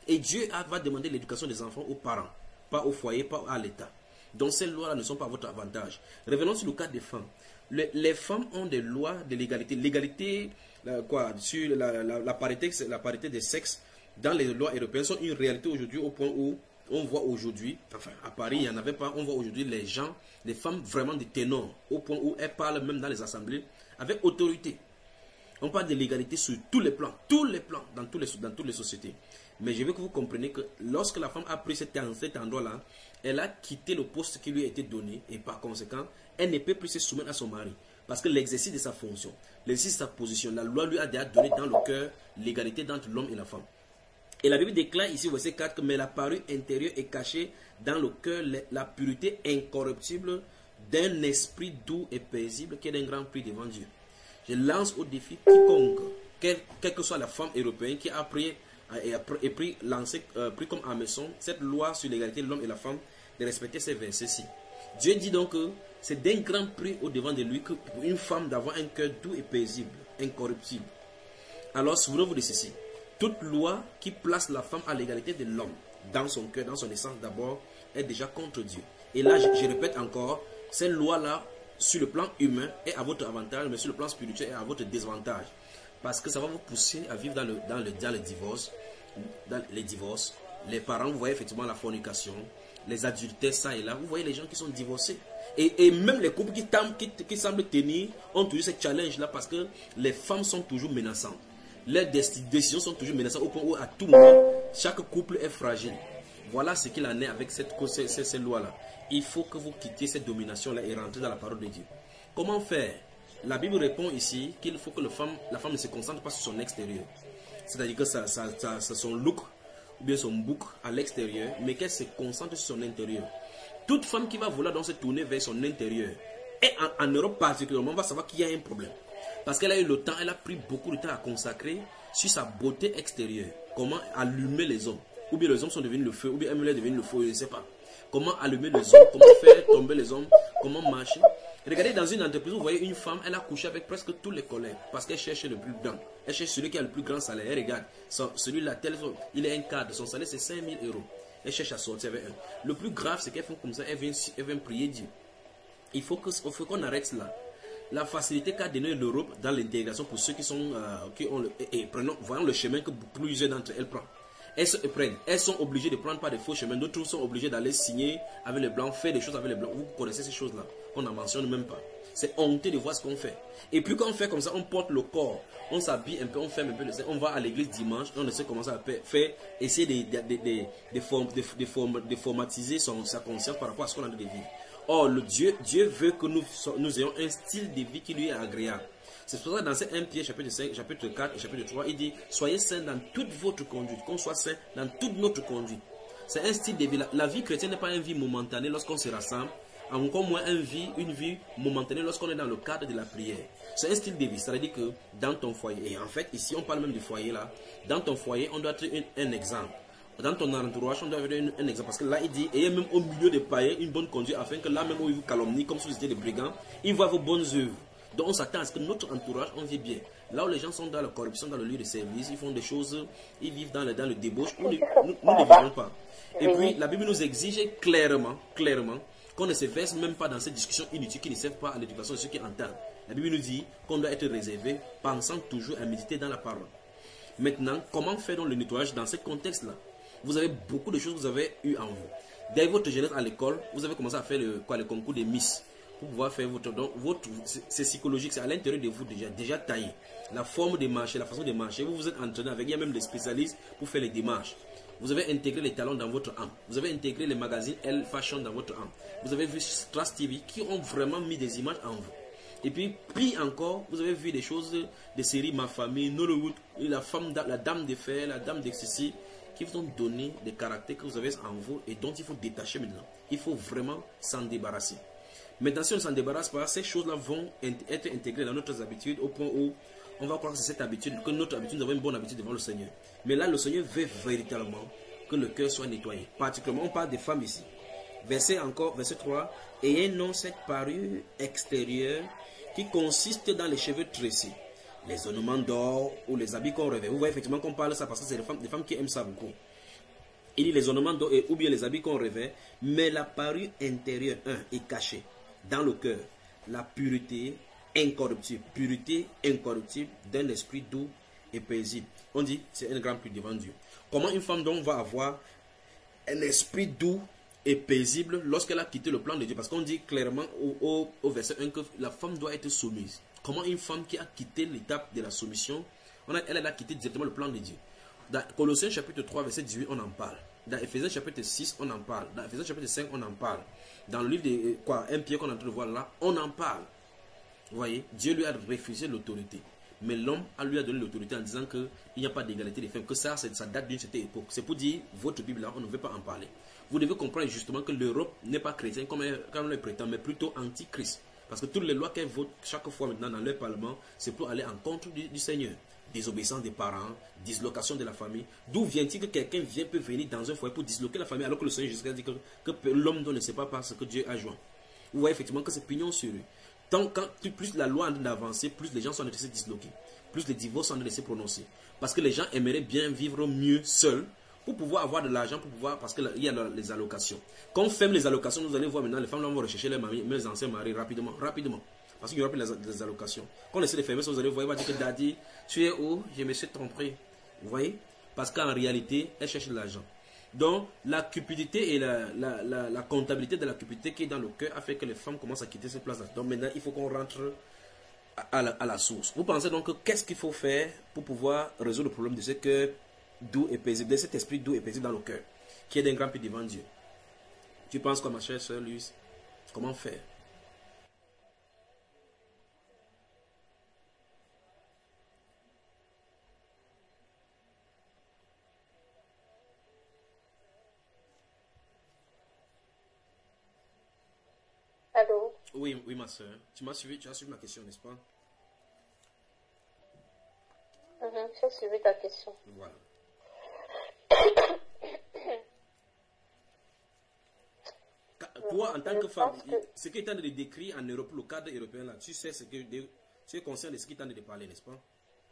Et Dieu va demander l'éducation des enfants aux parents, pas au foyer, pas à l'État. Donc ces lois-là ne sont pas à votre avantage. Revenons sur le cas des femmes. Les, les femmes ont des lois de l'égalité. L'égalité, la, quoi, sur la, la, la, parité, la parité des sexes dans les lois européennes sont une réalité aujourd'hui au point où on voit aujourd'hui, enfin à Paris il n'y en avait pas, on voit aujourd'hui les gens, les femmes vraiment des ténors, au point où elles parlent même dans les assemblées avec autorité. On parle de l'égalité sur tous les plans, tous les plans, dans, tous les, dans toutes les sociétés. Mais je veux que vous compreniez que lorsque la femme a pris cet, cet endroit-là, elle a quitté le poste qui lui a été donné et par conséquent, elle ne peut plus se soumettre à son mari. Parce que l'exercice de sa fonction, l'exercice de sa position, la loi lui a déjà donné dans le cœur l'égalité entre l'homme et la femme. Et la Bible déclare ici au verset quatre que mais la parure intérieure est cachée dans le cœur, la pureté incorruptible d'un esprit doux et paisible qui est d'un grand prix devant Dieu. Je lance au défi quiconque, quelle, quelle que soit la femme européenne qui a pris, et a pris, lancé, euh, pris comme hameçon cette loi sur l'égalité de l'homme et la femme, de respecter ces versets-ci. Dieu dit donc que c'est d'un grand prix au devant de lui que pour une femme d'avoir un cœur doux et paisible, incorruptible. Alors souvenez-vous de ceci. Toute loi qui place la femme à l'égalité de l'homme dans son cœur, dans son essence d'abord, est déjà contre Dieu. Et là, je, je répète encore, cette loi-là, sur le plan humain, est à votre avantage, mais sur le plan spirituel, est à votre désavantage. Parce que ça va vous pousser à vivre dans le, dans le, dans le divorce, dans les divorces. Les parents, vous voyez effectivement la fornication, les adultères, ça et là. Vous voyez les gens qui sont divorcés. Et, et même les couples qui, qui, qui semblent tenir ont toujours ce challenge-là parce que les femmes sont toujours menaçantes. Les décisions sont toujours menaçantes au point où à tout moment, chaque couple est fragile. Voilà ce qu'il en est avec cette, cette, cette, cette loi-là. Il faut que vous quittiez cette domination-là et rentrez dans la parole de Dieu. Comment faire? La Bible répond ici qu'il faut que le femme, la femme ne se concentre pas sur son extérieur. C'est-à-dire que ça, ça, ça, ça, son look ou bien son bouc à l'extérieur, mais qu'elle se concentre sur son intérieur. Toute femme qui va vouloir donc se tourner vers son intérieur, et en, en Europe particulièrement, va savoir qu'il y a un problème. Parce qu'elle a eu le temps, elle a pris beaucoup de temps à consacrer sur sa beauté extérieure. Comment allumer les hommes. Ou bien les hommes sont devenus le feu, ou bien elle est devenue le feu, je ne sais pas. Comment allumer les hommes, comment faire tomber les hommes, comment marcher. Regardez dans une entreprise, vous voyez une femme, elle a couché avec presque tous les collègues. Parce qu'elle cherche le plus grand. Elle cherche celui qui a le plus grand salaire. Elle regarde, celui-là, tel, il est un cadre, son salaire c'est cinq mille euros. Elle cherche à sortir avec un. Le plus grave, c'est qu'elles font comme ça, elles viennent, elles viennent prier Dieu. Il faut qu'on arrête cela. La facilité qu'a donné l'Europe dans l'intégration pour ceux qui sont, euh, qui ont le, et, et prenons, voyons le chemin que plusieurs d'entre elles prennent. Elles, se, elles prennent. Elles sont obligées de prendre pas de faux chemins. D'autres sont obligées d'aller signer avec les blancs, faire des choses avec les blancs. Vous connaissez ces choses-là. On n'en mentionne même pas. C'est honteux de voir ce qu'on fait. Et puis quand on fait comme ça, on porte le corps, on s'habille un peu, on ferme un peu le sein, on va à l'église dimanche, on essaie de commencer à faire, essayer de, de, de, de, de, form, de, de, form, de formatiser son, sa conscience par rapport à ce qu'on a de vivre. Or, le Dieu, Dieu veut que nous, nous ayons un style de vie qui lui est agréable. C'est pour ça que dans ces un Pierre chapitre cinq, chapitre quatre et chapitre trois, il dit « Soyez saints dans toute votre conduite, qu'on soit saints dans toute notre conduite. » C'est un style de vie. La, la vie chrétienne n'est pas une vie momentanée lorsqu'on se rassemble, encore moins une vie, une vie momentanée lorsqu'on est dans le cadre de la prière. C'est un style de vie, c'est-à-dire que dans ton foyer, et en fait ici on parle même du foyer là, dans ton foyer on doit être un, un exemple. Dans ton entourage, on doit avoir un, un exemple. Parce que là, il dit, ayez même au milieu des païens une bonne conduite, afin que là même où ils vous calomnient, comme si vous étiez des brigands, ils voient vos bonnes œuvres. Donc on s'attend à ce que notre entourage, on vit bien. Là où les gens sont dans la corruption, dans le lieu de service, ils font des choses, ils vivent dans le, dans le débauche, nous, nous, nous ne vivons pas. Et puis, la Bible nous exige clairement, clairement, qu'on ne se verse même pas dans ces discussions inutiles qui ne servent pas à l'éducation de ceux qui entendent. La Bible nous dit qu'on doit être réservé, pensant toujours à méditer dans la parole. Maintenant, comment faire donc le nettoyage dans ce contexte-là? Vous avez beaucoup de choses que vous avez eues en vous. Dès votre jeunesse à l'école, vous avez commencé à faire le, quoi, le concours des Miss. Pour pouvoir faire votre... Donc, votre c'est psychologique, c'est à l'intérieur de vous déjà, déjà taillé. La forme de marcher, la façon de marcher, vous vous êtes entraîné avec, il y a même des spécialistes pour faire les démarches. Vous avez intégré les talents dans votre âme. Vous avez intégré les magazines Elle Fashion dans votre âme. Vous avez vu Strass T V qui ont vraiment mis des images en vous. Et puis, pire encore, vous avez vu des choses, des séries Ma Famille, Nollywood, la femme, la dame de fer, la dame d'ecstasy, qui vous ont donné des caractères que vous avez en vous et dont il faut détacher maintenant. Il faut vraiment s'en débarrasser. Maintenant, si on ne s'en débarrasse pas, ces choses-là vont être intégrées dans notre habitude au point où on va croire que c'est cette habitude, que notre habitude, nous avons une bonne habitude devant le Seigneur. Mais là, le Seigneur veut véritablement que le cœur soit nettoyé. Particulièrement, on parle des femmes ici. Verset encore, verset trois. Ayez non cette parure extérieure qui consiste dans les cheveux tressés, les ornements d'or ou les habits qu'on revêt. Vous voyez effectivement qu'on parle de ça parce que c'est des femmes, des femmes qui aiment ça beaucoup. Il dit les ornements d'or ou bien les habits qu'on revêt, mais la parure intérieure, un, est cachée dans le cœur. La pureté incorruptible, pureté incorruptible d'un esprit doux et paisible. On dit c'est un grand prix devant Dieu. Comment une femme donc va avoir un esprit doux et paisible lorsqu'elle a quitté le plan de Dieu? Parce qu'on dit clairement au, au, au verset un que la femme doit être soumise. Comment une femme qui a quitté l'étape de la soumission, on a, elle, elle a quitté directement le plan de Dieu? Dans Colossiens chapitre trois, verset dix-huit, on en parle. Dans Ephésiens chapitre six, on en parle. Dans Ephésiens chapitre cinq, on en parle. Dans le livre de quoi, un Pierre qu'on est en train de voir là, on en parle. Vous voyez, Dieu lui a refusé l'autorité. Mais l'homme lui a donné l'autorité en disant qu'il n'y a pas d'égalité des femmes. Que ça, ça date d'une certaine époque. C'est pour dire, votre Bible là, on ne veut pas en parler. Vous devez comprendre justement que l'Europe n'est pas chrétienne comme on le prétend, mais plutôt antichrist. Parce que toutes les lois qu'elles votent chaque fois maintenant dans leur parlement, c'est pour aller en contre du, du Seigneur. Désobéissance des parents, dislocation de la famille. D'où vient-il que quelqu'un vient, peut venir dans un foyer pour disloquer la famille alors que le Seigneur Jésus a dit que, que l'homme ne sait pas parce que Dieu a joint. Vous voyez effectivement que c'est pignon sur eux. Tant quand plus la loi en train d'avancer, plus les gens sont en train de se disloquer. Plus les divorces sont en train de se prononcer. Parce que les gens aimeraient bien vivre mieux seuls pour pouvoir avoir de l'argent, pour pouvoir, parce qu'il y a les allocations. Quand on ferme les allocations, vous allez voir maintenant, les femmes vont rechercher les, maris, les anciens maris rapidement, rapidement. Parce qu'il y aura plus les, les allocations. Quand on essaie de fermer ça, vous allez voir, il va dire que Daddy, tu es où? Je me suis trompé. Vous voyez? Parce qu'en réalité, elle cherche de l'argent. Donc, la cupidité et la, la, la, la comptabilité de la cupidité qui est dans le cœur a fait que les femmes commencent à quitter ces places-là. Donc maintenant, il faut qu'on rentre à, à, la, à la source. Vous pensez donc que qu'est-ce qu'il faut faire pour pouvoir résoudre le problème de ce cœur doux et paisible, de cet esprit doux et paisible dans le cœur, qui est d'un grand prix devant Dieu? Tu penses quoi, ma chère sœur Luce? Comment faire? Allô? Oui, oui, ma soeur. Tu m'as suivi, tu as suivi ma question, n'est-ce pas? Mm-hmm, j'ai suivi ta question. Voilà. Toi, en tant que femme, que... ce qui est en train de décrire en Europe, le cadre européen, là, tu sais ce que tu es conscient de ce qui est en train de parler, n'est-ce pas?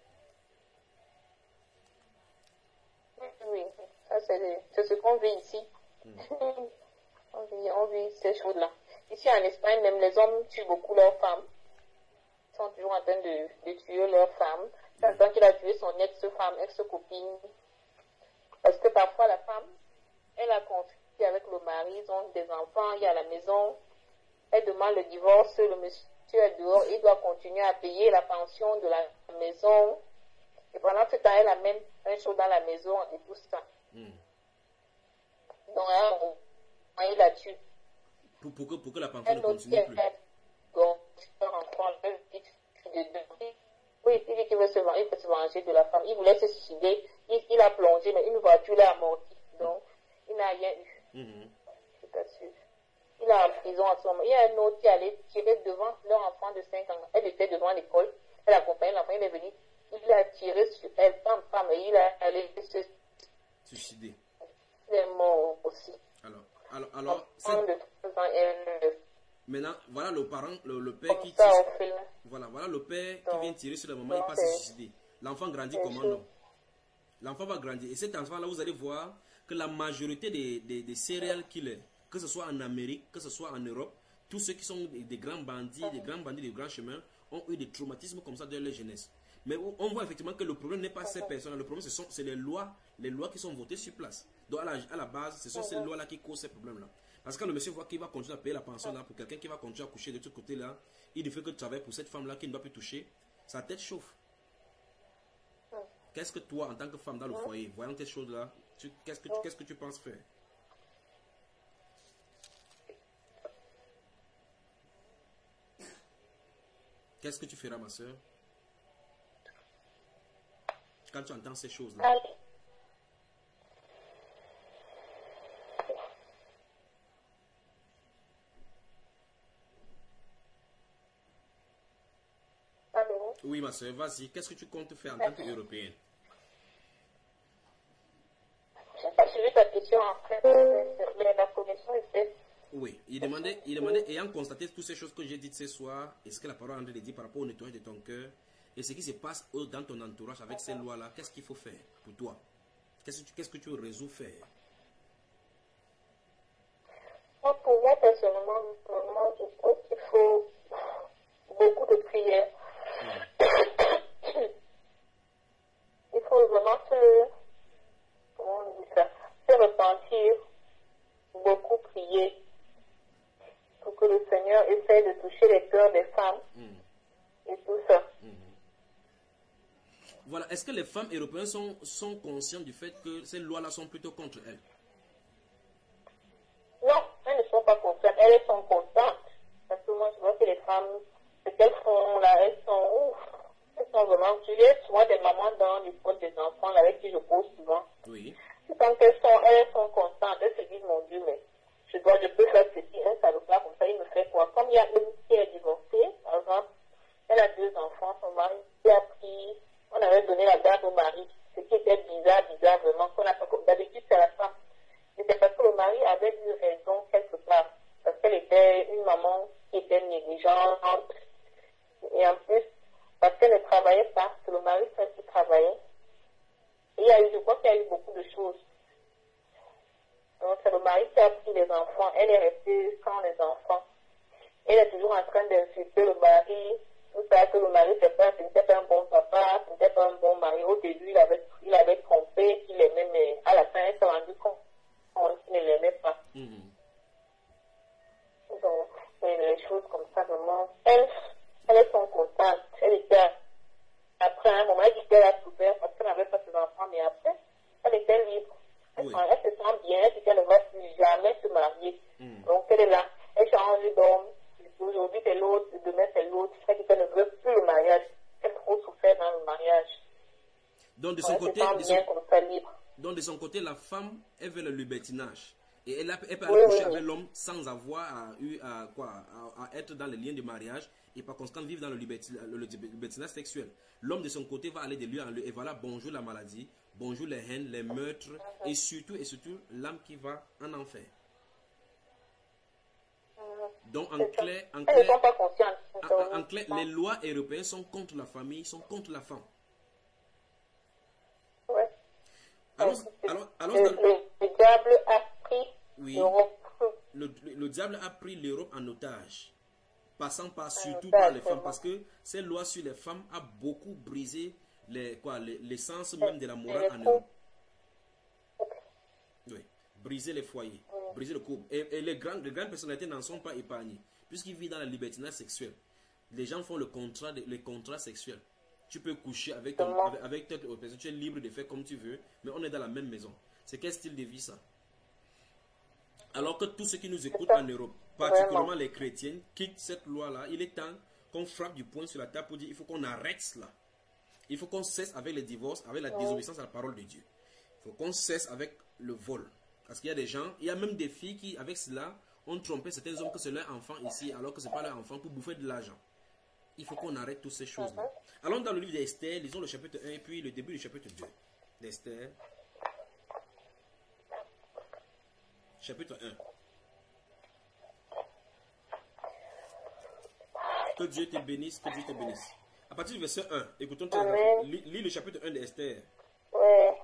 Oui, ça c'est ce qu'on vit ici. Mm. on, vit, on vit ces choses-là. Ici en Espagne, même les hommes tuent beaucoup leurs femmes. Ils sont toujours en train de, de tuer leurs femmes. C'est tant qu'il a tué son ex-femme, ex-copine. Parce que parfois la femme, elle a conflit avec le mari, ils ont des enfants, il y a à la maison. Elle demande le divorce, le monsieur est dehors, il doit continuer à payer la pension de la maison. Et pendant ce temps, elle a même un chose dans la maison et tout ça. Mm. Donc, hein, il la tue. Pour, pour, que, pour que la pension ne continue plus. Donc, enfant, oui, il dit qu'il veut se venger, il veut se venger de la femme. Il voulait se suicider. Il, il a plongé, mais une voiture l'a amorti. Donc, il n'a rien eu. Mm-hmm. Je t'assure. Il est en prison en ce moment. Il y a un autre qui allait tirer devant leur enfant de cinq ans. Elle était devant l'école. Elle accompagnait l'enfant. Il est venu. Il a tiré sur elle, femme, femme, et il a allé se suicider. Il est mort aussi. Alors, alors, alors. De trois ans et maintenant, voilà le parent, le, le père qui ça, tire. Voilà, voilà le père donc, qui vient tirer sur le moment, il passe à se suicider. L'enfant grandit comment non? L'enfant va grandir. Et cet enfant-là, vous allez voir que la majorité des, des, des serial killers, que ce soit en Amérique, que ce soit en Europe, tous ceux qui sont des, des grands bandits, des grands bandits, des grands chemins, ont eu des traumatismes comme ça dans leur jeunesse. Mais on voit effectivement que le problème n'est pas ces personnes, le problème c'est les lois, les lois qui sont votées sur place. Donc à la, à la base, ce sont ces lois-là qui causent ces problèmes-là. Parce que quand le monsieur voit qu'il va continuer à payer la pension là pour quelqu'un qui va continuer à coucher de ce côté-là, il ne fait que travailler pour cette femme-là qui ne doit plus toucher, sa tête chauffe. Qu'est-ce que toi, en tant que femme dans le foyer, voyant ces choses-là, qu'est-ce que, qu'est-ce que tu penses faire? Qu'est-ce que tu feras, ma soeur, quand tu entends ces choses-là? Allô? Oui, ma soeur, vas-y. Qu'est-ce que tu comptes faire en tant qu'Européenne? Je n'ai pas suivi ta question en fait. La commission était... Oui, il demandait, il demandait, ayant constaté toutes ces choses que j'ai dites ce soir, et ce que la parole André dit par rapport au nettoyage de ton cœur, et ce qui se passe dans ton entourage avec ces lois-là, qu'est-ce qu'il faut faire pour toi? Qu'est-ce que tu, qu'est-ce que tu résous faire? moi, personnellement, personnellement, je trouve qu'il faut beaucoup de prières. Il faut vraiment se, comment on dit ça, se repentir, beaucoup prier pour que le Seigneur essaie de toucher les cœurs des femmes mm. et tout ça. Mm. Voilà, est-ce que les femmes européennes sont, sont conscientes du fait que ces lois-là sont plutôt contre elles? Non, elles ne sont pas conscientes, elles sont contentes. Parce que moi, je vois que les femmes, ce qu'elles font là, elles sont ouf. Elles sont vraiment, je j'ai souvent des mamans dans les côtes des enfants là, avec qui je pose souvent. Oui. Quand elles sont, elles sont contentes, elles se disent, mon Dieu, mais je dois, je peux faire ceci, un salopard comme ça, il me fait quoi? Comme il y a une qui est divorcée, par exemple, elle a deux enfants, son mari a pris, on avait donné la garde au mari, ce qui était bizarre, bizarre vraiment, qu'on a pas comme d'habitude, c'est la femme. Mais c'est parce que le mari avait eu raison quelque part, parce qu'elle était une maman qui était négligente, et en plus, parce qu'elle ne travaillait pas, c'est le mari seul qui travaillait. Et il y a eu, je crois qu'il y a eu beaucoup de choses. Donc c'est le mari qui a pris les enfants, elle est restée sans les enfants. Elle est toujours en train d'insulter le mari, tout ça, que le mari n'était pas, pas un bon papa, ce n'était pas un bon mari. Au début, il avait, il avait trompé, qu'il aimait, mais à la fin, elle s'est rendue compte qu'il ne l'aimait pas. Mm-hmm. Donc, c'est les choses comme ça, vraiment. Elles, elles sont contentes. Elle était, après un moment, elle dit qu'elle a souffert parce qu'elle n'avait pas ses enfants, mais après, elle était libre. Elle, oui. elle se sent bien, elle dit qu'elle ne va plus jamais se marier. Mm. Donc, elle est là. Elle change d'homme. Aujourd'hui, c'est l'autre, demain, c'est l'autre. C'est qu'elle ne veut plus le mariage. Elle a trop souffert dans le mariage. Donc, de son, ouais, côté, de, son, comme ça, libre. donc de son côté, la femme, elle veut le libertinage. Et elle, a, elle peut oui, accoucher oui, avec oui. l'homme sans avoir à, à, quoi, à, à être dans le lien de mariage et par conséquent vivre dans le, liberti, le, le libertinage sexuel. L'homme de son côté va aller de lieu en lieu et voilà, bonjour la maladie, bonjour les haines, les meurtres mm-hmm. et surtout, et surtout l'âme qui va en enfer. Mm-hmm. Donc en clair, en clair, sont pas conscientes, en, en clair, les lois européennes sont contre la famille, sont contre la femme. Ouais. Alors, alors, alors, le, le, le diable a pris oui, l'Europe. Le, le, le diable a pris l'Europe en otage, passant par surtout otage, par les femmes, parce que ces lois sur les femmes a beaucoup brisé les, quoi, les, l'essence même de la morale en Europe. Oui, briser les foyers, oui. briser le couple. Et, et les, grandes, les grandes personnalités n'en sont pas épargnées, puisqu'ils vivent dans la libertinage sexuel. Les gens font le contrat, les contrats sexuels. Tu peux coucher avec, ton, avec, avec telle autre personne, tu es libre de faire comme tu veux, mais on est dans la même maison. C'est quel style de vie ça? Alors que tous ceux qui nous écoutent en Europe, particulièrement les chrétiens, quittent cette loi-là, il est temps qu'on frappe du poing sur la table pour dire il faut qu'on arrête cela. Il faut qu'on cesse avec les divorces, avec la désobéissance à la parole de Dieu. Il faut qu'on cesse avec le vol. Parce qu'il y a des gens, il y a même des filles qui, avec cela, ont trompé certains hommes que c'est leur enfant ici, alors que ce n'est pas leur enfant pour bouffer de l'argent. Il faut qu'on arrête toutes ces choses-là. Uh-huh. Allons dans le livre d'Esther, lisons le chapitre un et puis le début du chapitre deux d'Esther. Chapitre un. Que Dieu te bénisse, que Dieu te bénisse. À partir du verset un, écoutons tout la lis, lis le chapitre un d'Esther. Ouais.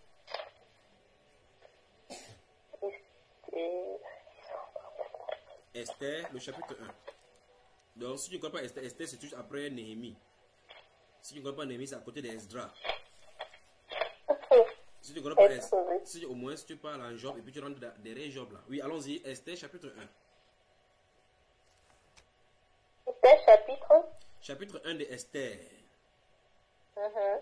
Esther, le chapitre un. Donc, si tu ne connais pas Esther, Esther c'est juste après Néhémie. Si tu ne connais pas Néhémie, c'est à côté d'Esdra. Si tu ne connais pas Esther, si, au moins si tu parles en Job et puis tu rentres derrière Job là. Oui, allons-y, Esther chapitre un. Esther chapitre Chapitre un de Esther. Uh-huh.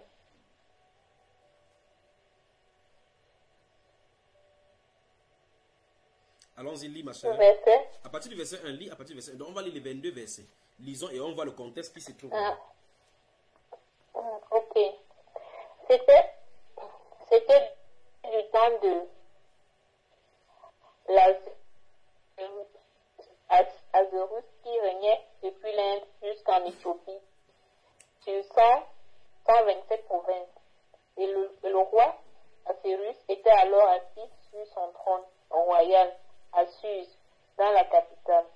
Allons-y, lis ma soeur. Verset. À partir du verset un, lis à partir du verset un. Donc on va lire les vingt-deux versets. Lisons et on voit le contexte qui se trouve. Ah. Ah, ok. C'était, c'était du temps de l'Azerus qui régnait depuis l'Inde jusqu'en Éthiopie, sur cent, cent vingt-sept provinces. Et le, et le roi Assyrus était alors assis sur son trône royal à Suse, dans la capitale.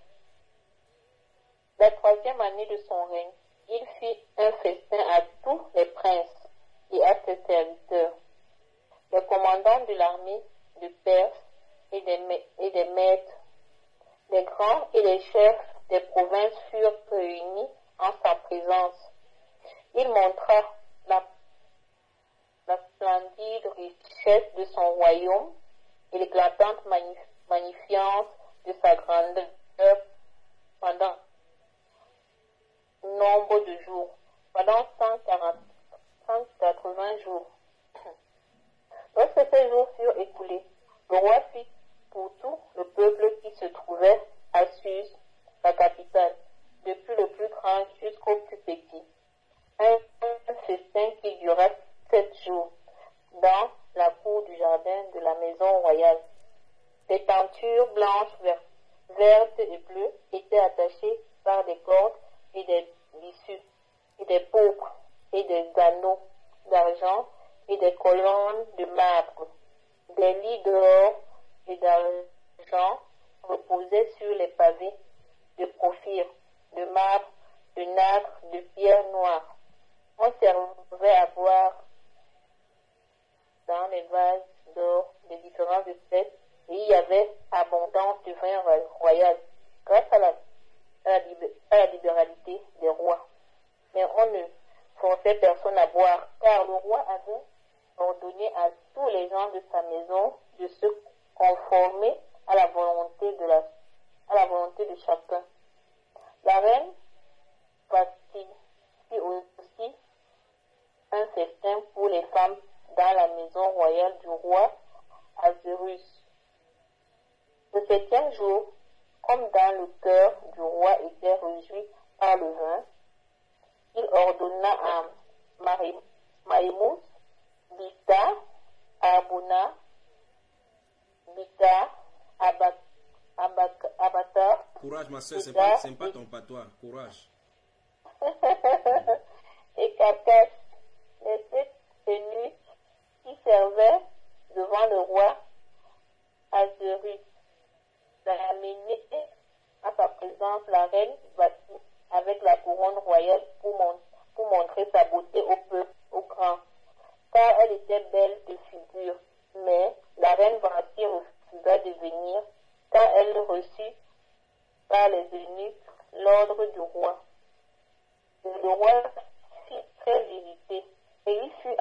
La troisième année de son règne, il fit un festin à tous les princes et à ses serviteurs, les commandants de l'armée de Perse et des, et des maîtres Les grands et les chefs des provinces furent réunis en sa présence. Il montra la, la splendide richesse de son royaume et l'éclatante magnif- magnificence de sa grandeur pendant nombre de jours, pendant cent quarante, cent quatre-vingts jours. Lorsque ces jours furent écoulés, le roi fit pour tout le peuple qui se trouvait à Suse, la capitale, depuis le plus grand jusqu'au plus petit, un, un festin qui dura sept jours, dans la cour du jardin de la maison royale. Des tentures blanches, vertes, vertes et bleues étaient attachées par des cordes et des tissus, et des pourpres, et des anneaux d'argent, et des colonnes de marbre. Des lits d'or et d'argent reposaient sur les pavés de profil, de marbre, de nacre, de pierre noire. On servait à boire dans les vases d'or de différentes espèces, et il y avait abondance de vin royal, grâce à la, à la, à la libéralité des rois. Mais on ne forçait personne à boire, car le roi avait ordonné à tous les gens de sa maison de se conformer à la volonté de, la, à la volonté de chacun. La reine Vasti fit aussi un festin pour les femmes dans la maison royale du roi Azerus. Le septième jour, comme dans le cœur du roi était réjoui par le vin, il ordonna à Maïmous, Bita, Abuna, Bita, Abatar. Courage, ma soeur, c'est pas, c'est pas ton patois. Courage. Et Kakas, les sept eunuques qui servaient devant le roi Azerus, d'amener à sa présence la reine Vasti avec la couronne royale pour, mon, pour montrer sa beauté au peuple, au grand, car elle était belle de figure. Mais la reine Vasti refusa de venir, car elle reçut par les eunuques l'ordre du roi. Et le roi fut très irrité, et il fut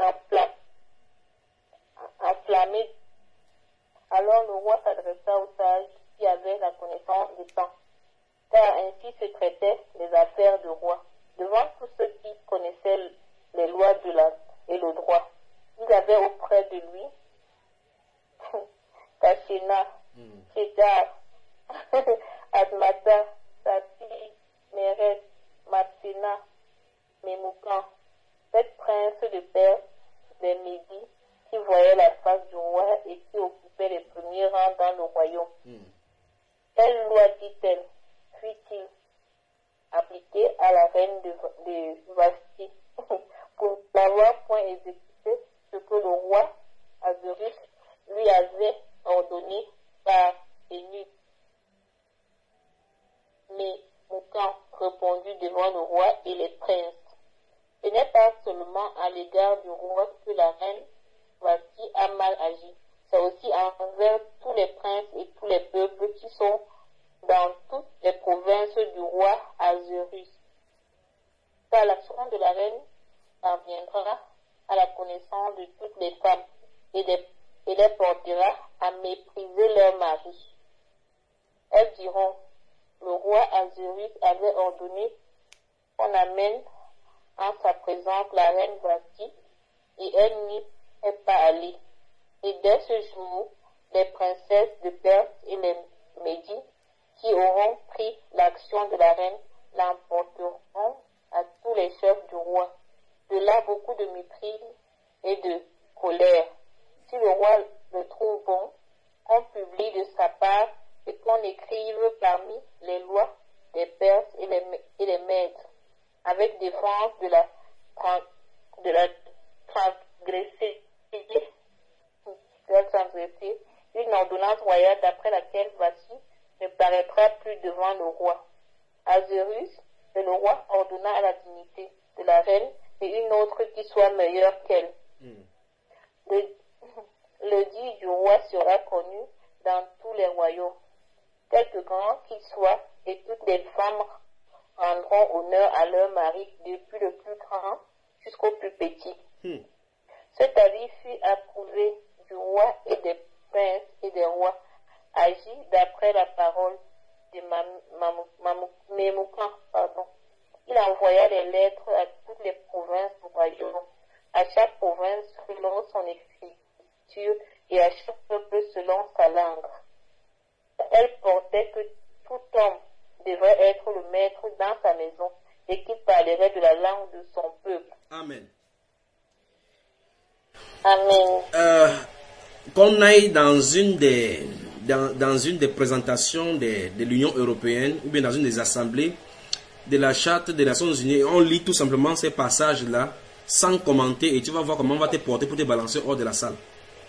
enflammé. Alors le roi s'adressa aux sages qui avaient la connaissance du temps, car ainsi se traitaient les affaires du roi, devant tous ceux qui connaissaient les lois de la, et le droit. Il avait auprès de lui Kashina, Kedar, Admata, Sati, Meret, Matsena, Memoukan, sept princes de Perse, des Médis, qui voyaient la face du roi et qui occupaient les premiers rangs dans le royaume. Mm. Quelle loi dit-elle, fut-il appliquée à la reine de, de Vasti pour n'avoir point exécuté ce que le roi Azerus lui avait ordonné par eunuque. Mais Moukan répondit devant le roi et les princes. Ce n'est pas seulement à l'égard du roi que la reine Vasti a mal agi, c'est aussi envers tous les princes et tous les peuples qui sont dans toutes les provinces du roi Azerus. Car l'action de la reine parviendra à la connaissance de toutes les femmes et les, et les portera à mépriser leur mari. Elles diront, le roi Azerus avait ordonné qu'on amène en sa présence la reine Vasti, et elle n'y est pas allée. Et dès ce jour, les princesses de Perse et les Médis qui auront pris l'action de la reine l'emporteront à tous les chefs du roi. De là beaucoup de mépris et de colère. Si le roi le trouve bon, qu'on publie de sa part et qu'on écrive parmi les lois des Perses et les, et les Mèdes, avec défense de la, de la transgresser, de la transgresser, une ordonnance royale d'après laquelle Vasti ne paraîtra plus devant le roi. Azerus, et le roi ordonna à la dignité de la reine et une autre qui soit meilleure qu'elle. Mm. Le, le dit du roi sera connu dans tous les royaumes, car quelque grand qu'il soit, et toutes les femmes rendront honneur à leur mari, depuis le plus grand jusqu'au plus petit. Hmm. Cet avis fut approuvé du roi et des princes et des rois, agi d'après la parole de Memucan. Pardon. Il envoya des lettres à toutes les provinces du royaume, à chaque province selon son écriture et à chaque peuple selon sa langue. Elle portait que tout homme devrait être le maître dans sa maison et qu'il parlerait de la langue de son peuple. Amen. Amen. Euh, qu'on aille dans une des, dans, dans une des présentations de, de l'Union européenne ou bien dans une des assemblées de la Charte des Nations Unies, on lit tout simplement ces passages-là sans commenter et tu vas voir comment on va te porter pour te balancer hors de la salle.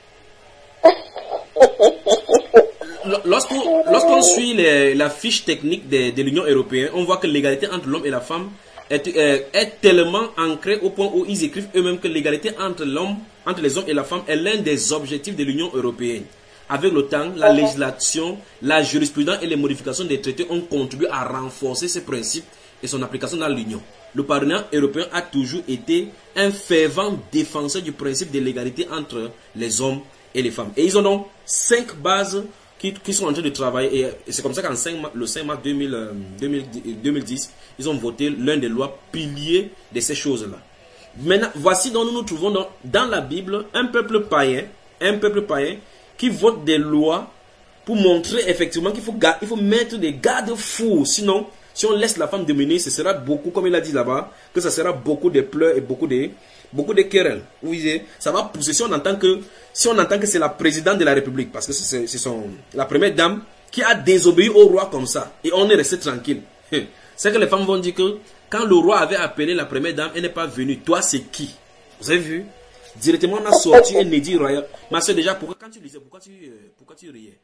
Lorsqu'on lorsqu'on suit les, la fiche technique de, de l'Union européenne, on voit que l'égalité entre l'homme et la femme est, est, est tellement ancrée au point où ils écrivent eux-mêmes que l'égalité entre l'homme, entre les hommes et la femme est l'un des objectifs de l'Union européenne. Avec le temps, la législation, la jurisprudence et les modifications des traités ont contribué à renforcer ces principes et son application dans l'Union. Le Parlement européen a toujours été un fervent défenseur du principe de l'égalité entre les hommes et les femmes. Et ils ont donc cinq bases qui, qui sont en train de travailler. Et c'est comme ça qu'en le cinq mars deux mille dix, ils ont voté l'un des lois piliers de ces choses-là. Maintenant, voici dont nous nous trouvons dans, dans la Bible, un peuple païen, un peuple païen qui vote des lois pour montrer effectivement qu'il faut, il faut mettre des garde-fous. Sinon, si on laisse la femme dominer, ce sera beaucoup, comme il a dit là-bas, que ça sera beaucoup de pleurs et beaucoup de, beaucoup de querelles. Oui, ça va pousser. Si on entend que, si on entend que c'est la présidente de la République, parce que c'est son, la première dame qui a désobéi au roi comme ça, et on est resté tranquille. C'est que les femmes vont dire que quand le roi avait appelé la première dame, elle n'est pas venue. Toi, c'est qui? Vous avez vu? Directement, on a sorti un édit royal. Ma soeur, déjà, pourquoi, quand tu lisais, pourquoi tu, euh, pourquoi tu riais?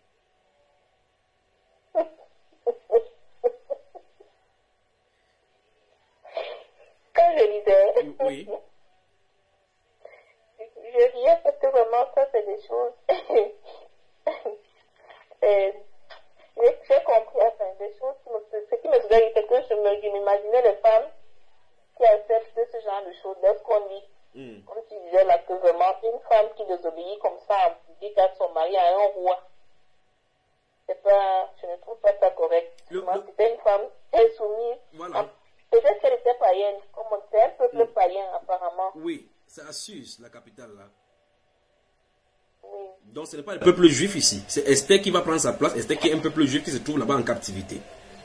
Quand je lisais, oui. je riais parce que vraiment, ça, c'est des choses. J'ai compris, enfin, des choses qui me, ce qui me faisait, c'est que je m'imaginais les femmes qui acceptent ce genre de choses. Lorsqu'on dit, mm. comme tu disais là, que vraiment, une femme qui désobéit comme ça, dit qu'à son mari à un roi, c'est pas, je ne trouve pas ça correct. Le, Moi, le... c'était une femme insoumise. Voilà. Peut-être qu'elle était païenne, comme c'est un peuple mm. païen apparemment. Oui, c'est à Suse, la capitale là. Oui. Donc ce n'est pas le peuple juif ici. C'est Esther qui va prendre sa place. Esther qui est un peuple juif qui se trouve là-bas en captivité.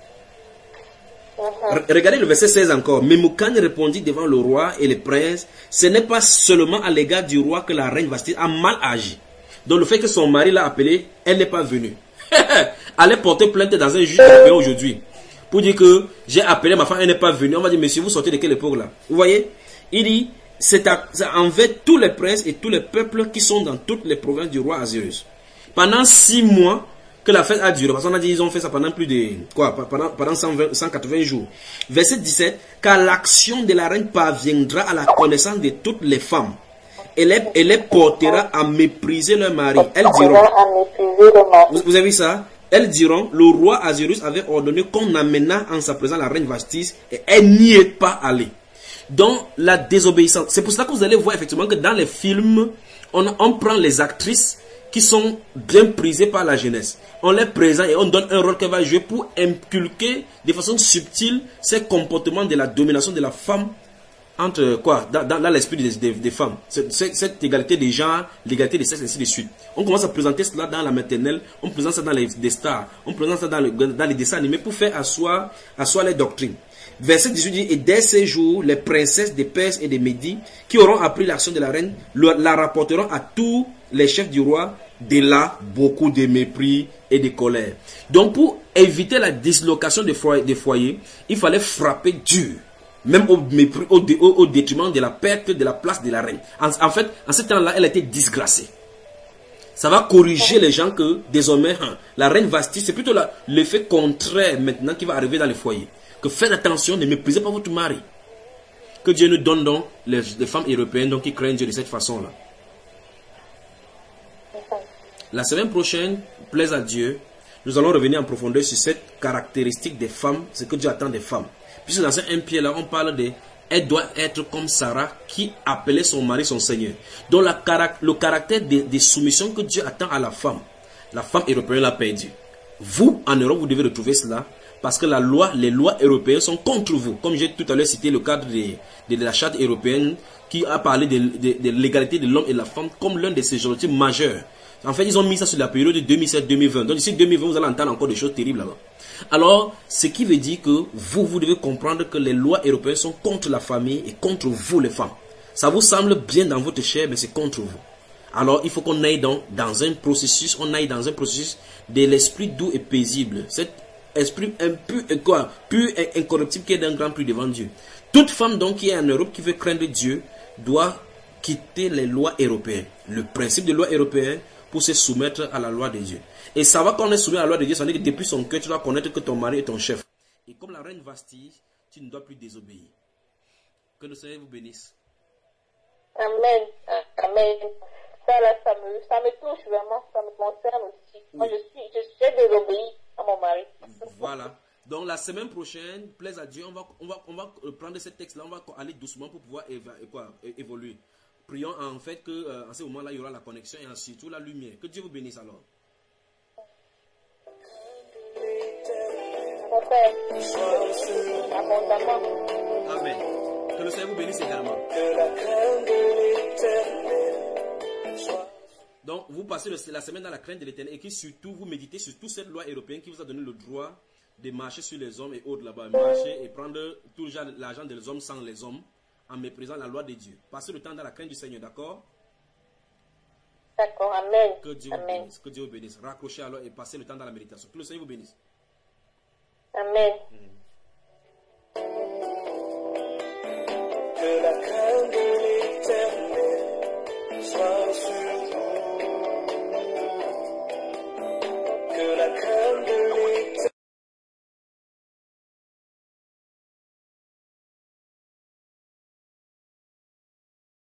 Uh-huh. Regardez le verset seize encore. Memucan répondit devant le roi et les princes, ce n'est pas seulement à l'égard du roi que la reine Vasti a mal agi. Donc le fait que son mari l'a appelée, elle n'est pas venue. Allez porter plainte dans un juge européen aujourd'hui pour dire que j'ai appelé ma femme, elle n'est pas venue. On va dire, monsieur, vous sortez de quelle époque là? Vous voyez? Il dit, c'est envers tous les princes et tous les peuples qui sont dans toutes les provinces du roi Azyrus. Pendant six mois que la fête a duré, parce qu'on a dit ils ont fait ça pendant plus de quoi, pendant, pendant cent vingt, cent quatre-vingts jours. Verset dix-sept, car l'action de la reine parviendra à la connaissance de toutes les femmes. Elle les, elle les portera à mépriser leur mari. Elles diront, vous, vous avez vu ça? Elles diront, le roi Azyrus avait ordonné qu'on amena en sa présence la reine Vastis et elle n'y est pas allée. Donc, la désobéissance. C'est pour cela que vous allez voir effectivement que dans les films, on, on prend les actrices qui sont bien prisées par la jeunesse. On les présente et on donne un rôle qu'elle va jouer pour inculquer de façon subtile ces comportements de la domination de la femme entre quoi dans, dans, dans l'esprit des, des, des femmes. Cette, cette égalité des genres, l'égalité des sexes, ainsi de suite. On commence à présenter cela dans la maternelle, on présente ça dans les des stars, on présente ça dans, le, dans les dessins animés pour faire asseoir, asseoir les doctrines. Verset dix-huit dit, et dès ces jours, les princesses des Perses et des Médis, qui auront appris l'action de la reine, la rapporteront à tous les chefs du roi, de là, beaucoup de mépris et de colère. Donc, pour éviter la dislocation des foyers, des foyers il fallait frapper dur, même au, mépris, au, au, au détriment de la perte de la place de la reine. En, en fait, en ce temps-là, elle a été disgracée. Ça va corriger les gens que, désormais, hein, la reine Vasti, c'est plutôt l'effet contraire maintenant qui va arriver dans les foyers. Que faites attention, ne méprisez pas votre mari. Que Dieu nous donne donc les, les femmes européennes donc, qui craignent Dieu de cette façon-là. La semaine prochaine, plaise à Dieu, nous allons revenir en profondeur sur cette caractéristique des femmes, ce que Dieu attend des femmes. Puisque dans ce un Pierre là, on parle de elle doit être comme Sarah qui appelait son mari son Seigneur. Donc la, le caractère de, de soumission que Dieu attend à la femme, la femme européenne l'a perdu. Vous, en Europe, vous devez retrouver cela parce que la loi, les lois européennes sont contre vous. Comme j'ai tout à l'heure cité le cadre de, de, de la charte européenne qui a parlé de, de, de l'égalité de l'homme et de la femme comme l'un de ses objectifs majeurs. En fait, ils ont mis ça sur la période de deux mille sept deux mille vingt. Donc d'ici deux mille vingt, vous allez entendre encore des choses terribles là-bas. Alors, ce qui veut dire que vous, vous devez comprendre que les lois européennes sont contre la famille et contre vous les femmes. Ça vous semble bien dans votre chair, mais c'est contre vous. Alors, il faut qu'on aille dans, dans un processus, on aille dans un processus de l'esprit doux et paisible. Cet esprit impur et quoi, pur et incorruptible qui est d'un grand prix devant Dieu. Toute femme donc qui est en Europe, qui veut craindre Dieu, doit quitter les lois européennes. Le principe des lois européennes pour se soumettre à la loi de Dieu. Et savoir qu'on est soumis à la loi de Dieu, ça veut dire que depuis son cœur, tu dois connaître que ton mari est ton chef. Et comme la reine Vasti, tu ne dois plus désobéir. Que le Seigneur vous bénisse. Amen. Amen. Ça, là, ça me, ça me touche vraiment, ça me concerne aussi. Oui. Moi, je suis, je suis désobéie à mon mari. Voilà. Donc, la semaine prochaine, plaise à Dieu, on va, on va, on va prendre ce texte-là, on va aller doucement pour pouvoir éva, quoi, évoluer. Prions en fait que euh, à ce moment-là, il y aura la connexion et ensuite la lumière. Que Dieu vous bénisse alors. Amen. Que le Seigneur vous bénisse également. Donc, vous passez le, la semaine dans la crainte de l'Éternel et que surtout vous méditez sur toute cette loi européenne qui vous a donné le droit de marcher sur les hommes et autres là-bas. Marcher et prendre tout l'argent des hommes sans les hommes en méprisant la loi de Dieu. Passez le temps dans la crainte du Seigneur, d'accord? D'accord, amen. Que Dieu amen. vous bénisse. Que Dieu vous bénisse. Raccrochez alors et passez le temps dans la méditation. Que le Seigneur vous bénisse. Amen. Mm.